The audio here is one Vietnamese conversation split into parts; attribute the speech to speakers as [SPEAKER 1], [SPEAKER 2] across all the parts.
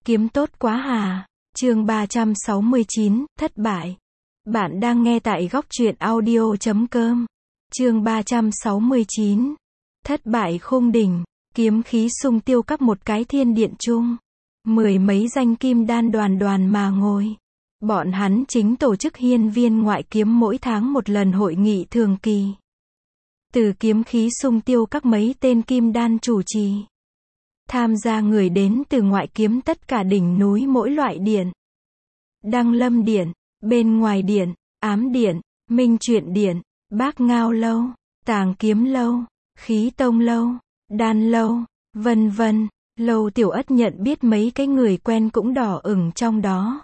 [SPEAKER 1] Kiếm tốt quá hà. Chương 369, thất bại. Bạn đang nghe tại góc truyện audio.com. Chương 369. Thất bại khung đỉnh, kiếm khí xung tiêu các một cái thiên điện chung. Mười mấy danh kim đan đoàn đoàn mà ngồi. Bọn hắn chính tổ chức hiên viên ngoại kiếm mỗi tháng một lần hội nghị thường kỳ. Từ kiếm khí xung tiêu các mấy tên kim đan chủ trì. Tham gia người đến từ ngoại kiếm tất cả đỉnh núi mỗi loại điện. Đăng Lâm Điện, Bên Ngoài Điện, Ám Điện, Minh Truyện Điện, Bác Ngao Lâu, Tàng Kiếm Lâu, Khí Tông Lâu, Đan Lâu, vân vân. Lâu Tiểu Ất nhận biết mấy cái người quen cũng đỏ ửng trong đó.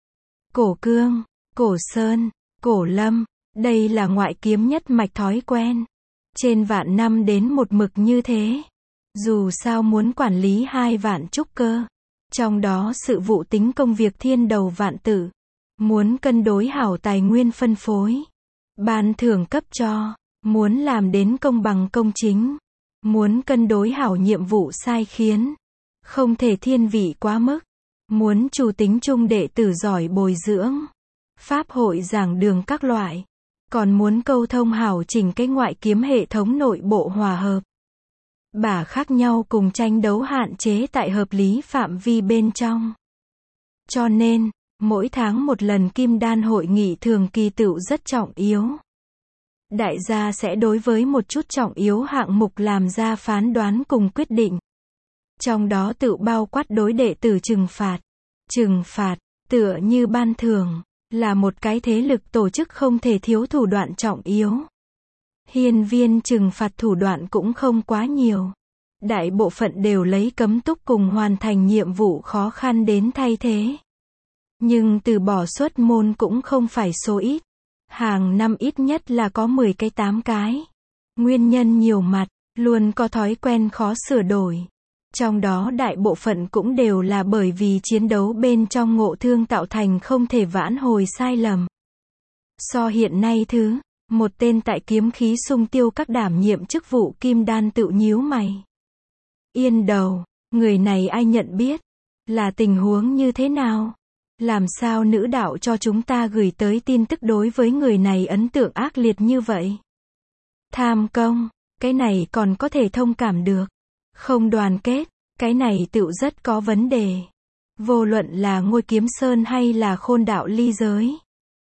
[SPEAKER 1] Cổ Cương, Cổ Sơn, Cổ Lâm, đây là ngoại kiếm nhất mạch thói quen. Trên vạn năm đến một mực như thế. Dù sao muốn quản lý 2 vạn trúc cơ. Trong đó sự vụ tính công việc thiên đầu vạn tử. Muốn cân đối hảo tài nguyên phân phối. Ban thưởng cấp cho. Muốn làm đến công bằng công chính. Muốn cân đối hảo nhiệm vụ sai khiến. Không thể thiên vị quá mức. Muốn chủ tính chung đệ tử giỏi bồi dưỡng. Pháp hội giảng đường các loại. Còn muốn câu thông hảo chỉnh cái ngoại kiếm hệ thống nội bộ hòa hợp. Bả khác nhau cùng tranh đấu hạn chế tại hợp lý phạm vi bên trong. Cho nên, mỗi tháng một lần kim đan hội nghị thường kỳ tựu rất trọng yếu. Đại gia sẽ đối với một chút trọng yếu hạng mục làm ra phán đoán cùng quyết định. Trong đó tựu bao quát đối đệ tử trừng phạt. Trừng phạt, tựa như ban thưởng, là một cái thế lực tổ chức không thể thiếu thủ đoạn trọng yếu. Hiên viên trừng phạt thủ đoạn cũng không quá nhiều. Đại bộ phận đều lấy cấm túc cùng hoàn thành nhiệm vụ khó khăn đến thay thế. Nhưng từ bỏ xuất môn cũng không phải số ít. Hàng năm ít nhất là có 10 cái 8 cái. Nguyên nhân nhiều mặt, luôn có thói quen khó sửa đổi. Trong đó đại bộ phận cũng đều là bởi vì chiến đấu bên trong ngộ thương tạo thành không thể vãn hồi sai lầm. So hiện nay một tên tại kiếm khí xung tiêu các đảm nhiệm chức vụ kim đan tự nhíu mày. Yên đầu, người này ai nhận biết? Là tình huống như thế nào? Làm sao nữ đạo cho chúng ta gửi tới tin tức đối với người này ấn tượng ác liệt như vậy? Tham công, cái này còn có thể thông cảm được. Không đoàn kết, cái này tựu rất có vấn đề. Vô luận là Ngôi Kiếm Sơn hay là Khôn Đạo Ly Giới.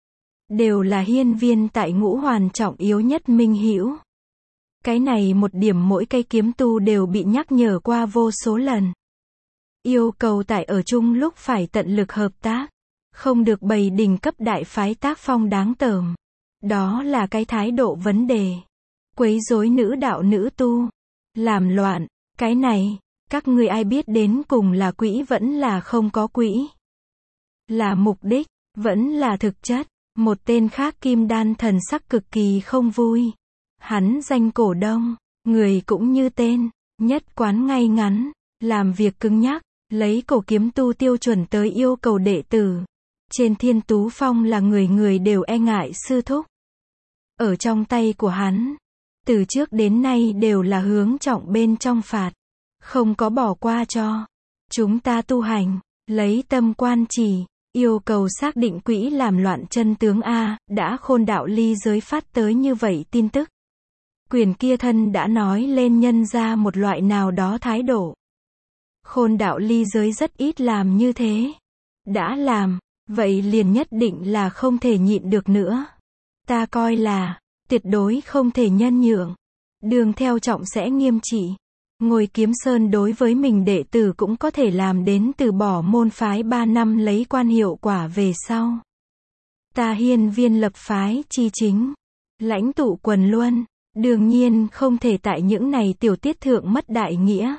[SPEAKER 1] Đều là hiên viên tại ngũ hoàn trọng yếu nhất minh hữu. Cái này một điểm mỗi cây kiếm tu đều bị nhắc nhở qua vô số lần. Yêu cầu tại ở chung lúc phải tận lực hợp tác. Không được bày đỉnh cấp đại phái tác phong đáng tởm. Đó là cái thái độ vấn đề. Quấy rối nữ đạo nữ tu. Làm loạn, cái này, các ngươi ai biết đến cùng là quỹ vẫn là không có quỹ. Là mục đích, vẫn là thực chất. Một tên khác kim đan thần sắc cực kỳ không vui. Hắn danh Cổ Đông, người cũng như tên, nhất quán ngay ngắn, làm việc cứng nhắc, lấy cổ kiếm tu tiêu chuẩn tới yêu cầu đệ tử. Trên Thiên Tú Phong là người người đều e ngại sư thúc. Ở trong tay của hắn, từ trước đến nay đều là hướng trọng bên trong phạt, không có bỏ qua cho. Chúng ta tu hành, lấy tâm quan trì. Yêu cầu xác định quỹ làm loạn chân tướng A, đã Khôn Đạo Ly Giới phát tới như vậy tin tức. Quyền kia thân đã nói lên nhân ra một loại nào đó thái độ. Khôn Đạo Ly Giới rất ít làm như thế. Đã làm, vậy liền nhất định là không thể nhịn được nữa. Ta coi là, tuyệt đối không thể nhân nhượng. Đường theo trọng sẽ nghiêm trị. Ngôi Kiếm Sơn đối với mình đệ tử cũng có thể làm đến từ bỏ môn phái 3 năm lấy quan hiệu quả về sau. Ta hiên viên lập phái chi chính. Lãnh tụ quần luân. Đương nhiên không thể tại những này tiểu tiết thượng mất đại nghĩa.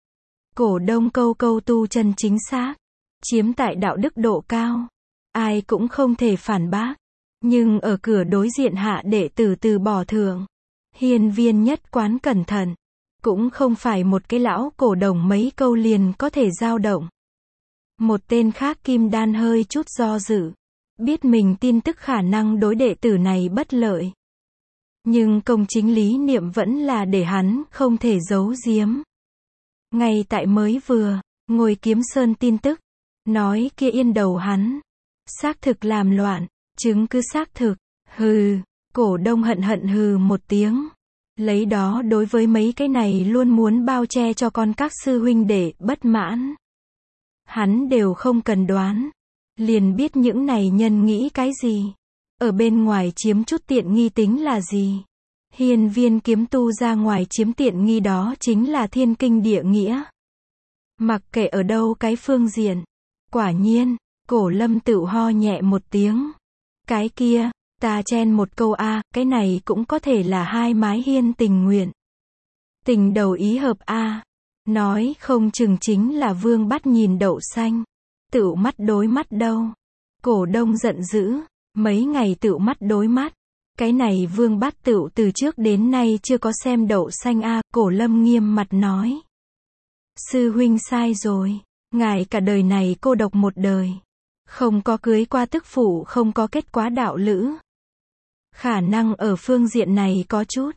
[SPEAKER 1] Cổ Đông câu câu tu chân chính xác. Chiếm tại đạo đức độ cao. Ai cũng không thể phản bác. Nhưng ở cửa đối diện hạ đệ tử từ bỏ thượng. Hiên viên nhất quán cẩn thận. Cũng không phải một cái lão cổ đồng mấy câu liền có thể dao động. Một tên khác kim đan hơi chút do dự. Biết mình tin tức khả năng đối đệ tử này bất lợi. Nhưng công chính lý niệm vẫn là để hắn không thể giấu giếm. Ngay tại mới vừa, Ngôi Kiếm Sơn tin tức. Nói kia yên đầu hắn. Xác thực làm loạn, chứng cứ xác thực. Hừ, Cổ Đông hận hận hừ một tiếng. Lấy đó đối với mấy cái này luôn muốn bao che cho con các sư huynh đệ bất mãn. Hắn đều không cần đoán. Liền biết những này nhân nghĩ cái gì. Ở bên ngoài chiếm chút tiện nghi tính là gì. Hiên Viên kiếm tu ra ngoài chiếm tiện nghi đó chính là thiên kinh địa nghĩa. Mặc kệ ở đâu cái phương diện. Quả nhiên, Cổ Lâm tự ho nhẹ một tiếng. Cái kia, ta chen một câu a, cái này cũng có thể là hai mái hiên tình nguyện. Tình đầu ý hợp a. Nói không chừng chính là Vương Bắt nhìn Đậu Xanh. Tựu mắt đối mắt đâu. Cổ Đông giận dữ, mấy ngày tựu mắt đối mắt. Cái này Vương Bắt tựu từ trước đến nay chưa có xem Đậu Xanh a. Cổ Lâm nghiêm mặt nói. Sư huynh sai rồi. Ngài cả đời này cô độc một đời. Không có cưới qua tức phụ, không có kết quá đạo lữ. Khả năng ở phương diện này có chút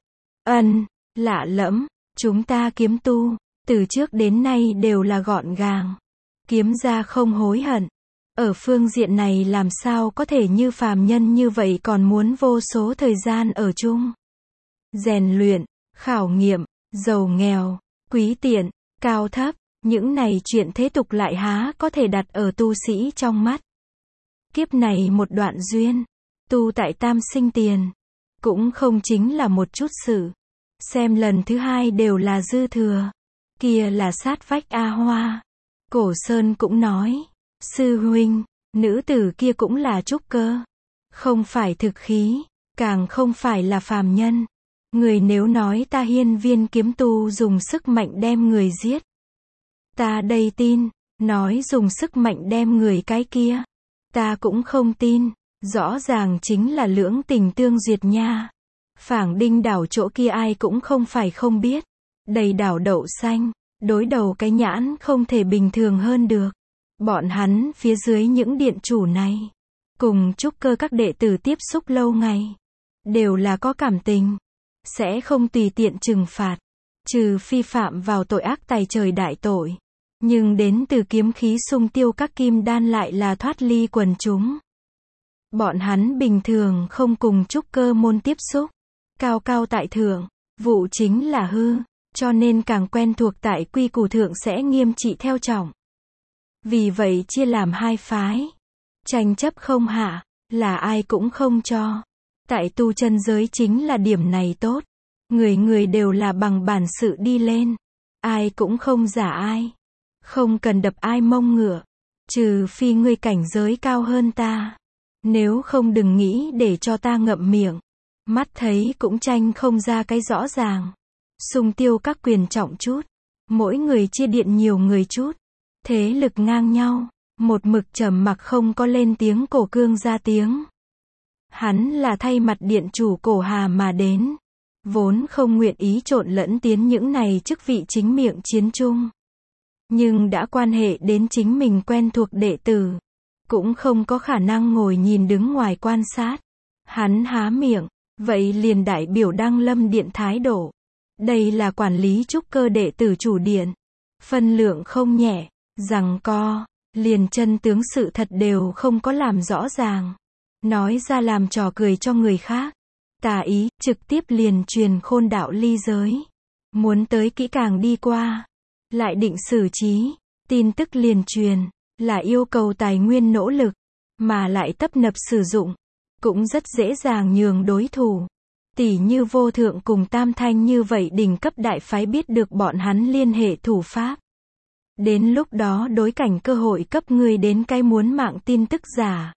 [SPEAKER 1] lạ lẫm. Chúng ta kiếm tu, từ trước đến nay đều là gọn gàng. Kiếm ra không hối hận. Ở phương diện này làm sao có thể như phàm nhân như vậy còn muốn vô số thời gian ở chung. Rèn luyện, khảo nghiệm, giàu nghèo, quý tiện, cao thấp, những này chuyện thế tục lại há có thể đặt ở tu sĩ trong mắt. Kiếp này một đoạn duyên, tu tại tam sinh tiền, cũng không chính là một chút sự. Xem lần thứ hai đều là dư thừa. Kia là sát vách A Hoa. Cổ Sơn cũng nói. Sư huynh, nữ tử kia cũng là trúc cơ. Không phải thực khí, càng không phải là phàm nhân. Người nếu nói ta Hiên Viên kiếm tu dùng sức mạnh đem người giết. Ta đây tin, nói dùng sức mạnh đem người cái kia. Ta cũng không tin, rõ ràng chính là lưỡng tình tương duyệt nha. Phảng Đinh đảo chỗ kia ai cũng không phải không biết. Đầy đảo Đậu Xanh, đối đầu cái nhãn không thể bình thường hơn được. Bọn hắn phía dưới những điện chủ này, cùng trúc cơ các đệ tử tiếp xúc lâu ngày, đều là có cảm tình, sẽ không tùy tiện trừng phạt, trừ phi phạm vào tội ác tày trời đại tội. Nhưng đến từ kiếm khí xung tiêu các kim đan lại là thoát ly quần chúng. Bọn hắn bình thường không cùng trúc cơ môn tiếp xúc, cao cao tại thượng, vụ chính là hư, cho nên càng quen thuộc tại quy củ thượng sẽ nghiêm trị theo trọng. Vì vậy chia làm hai phái. Tranh chấp không hạ, là ai cũng không cho. Tại tu chân giới chính là điểm này tốt. Người người đều là bằng bản sự đi lên. Ai cũng không giả ai. Không cần đập ai mông ngựa. Trừ phi ngươi cảnh giới cao hơn ta. Nếu không đừng nghĩ để cho ta ngậm miệng. Mắt thấy cũng tranh không ra cái rõ ràng. Xung tiêu các quyền trọng chút. Mỗi người chia điện nhiều người chút. Thế lực ngang nhau. Một mực trầm mặc không có lên tiếng. Cổ Cương ra tiếng. Hắn là thay mặt điện chủ Cổ Hà mà đến. Vốn không nguyện ý trộn lẫn tiến những này chức vị chính miệng chiến chung. Nhưng đã quan hệ đến chính mình quen thuộc đệ tử. Cũng không có khả năng ngồi nhìn đứng ngoài quan sát. Hắn há miệng. Vậy liền đại biểu Đăng Lâm Điện thái độ. Đây là quản lý trúc cơ đệ tử chủ điện. Phân lượng không nhẹ. Rằng co. Liền chân tướng sự thật đều không có làm rõ ràng. Nói ra làm trò cười cho người khác. Tà ý, trực tiếp liền truyền khôn đạo ly giới. Muốn tới kỹ càng đi qua. Lại định xử trí. Tin tức liền truyền. Là yêu cầu tài nguyên nỗ lực. Mà lại tấp nập sử dụng. Cũng rất dễ dàng nhường đối thủ. Tỷ như Vô Thượng cùng Tam Thanh như vậy đỉnh cấp đại phái biết được bọn hắn liên hệ thủ pháp. Đến lúc đó đối cảnh cơ hội cấp người đến cái muốn mạng tin tức giả.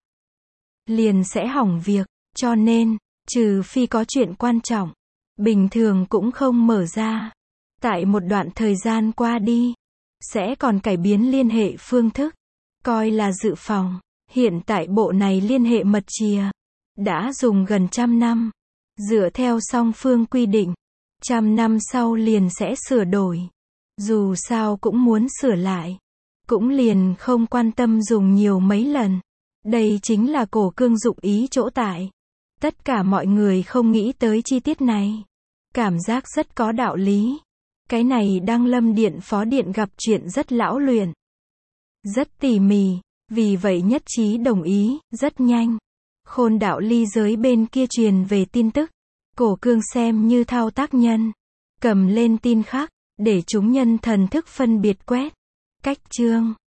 [SPEAKER 1] Liền sẽ hỏng việc, cho nên, trừ phi có chuyện quan trọng, bình thường cũng không mở ra. Tại một đoạn thời gian qua đi, sẽ còn cải biến liên hệ phương thức, coi là dự phòng. Hiện tại bộ này liên hệ mật chìa, đã dùng gần 100 năm, dựa theo song phương quy định, 100 năm sau liền sẽ sửa đổi. Dù sao cũng muốn sửa lại, cũng liền không quan tâm dùng nhiều mấy lần. Đây chính là Cổ Cương dụng ý chỗ tại. Tất cả mọi người không nghĩ tới chi tiết này. Cảm giác rất có đạo lý. Cái này Đăng Lâm Điện phó điện gặp chuyện rất lão luyện. rất tỉ mỉ. Vì vậy nhất trí đồng ý, rất nhanh. Khôn đạo ly giới bên kia truyền về tin tức. Cổ cương xem như thao tác nhân. Cầm lên tin khắc, để chúng nhân thần thức phân biệt quét. Cách chương.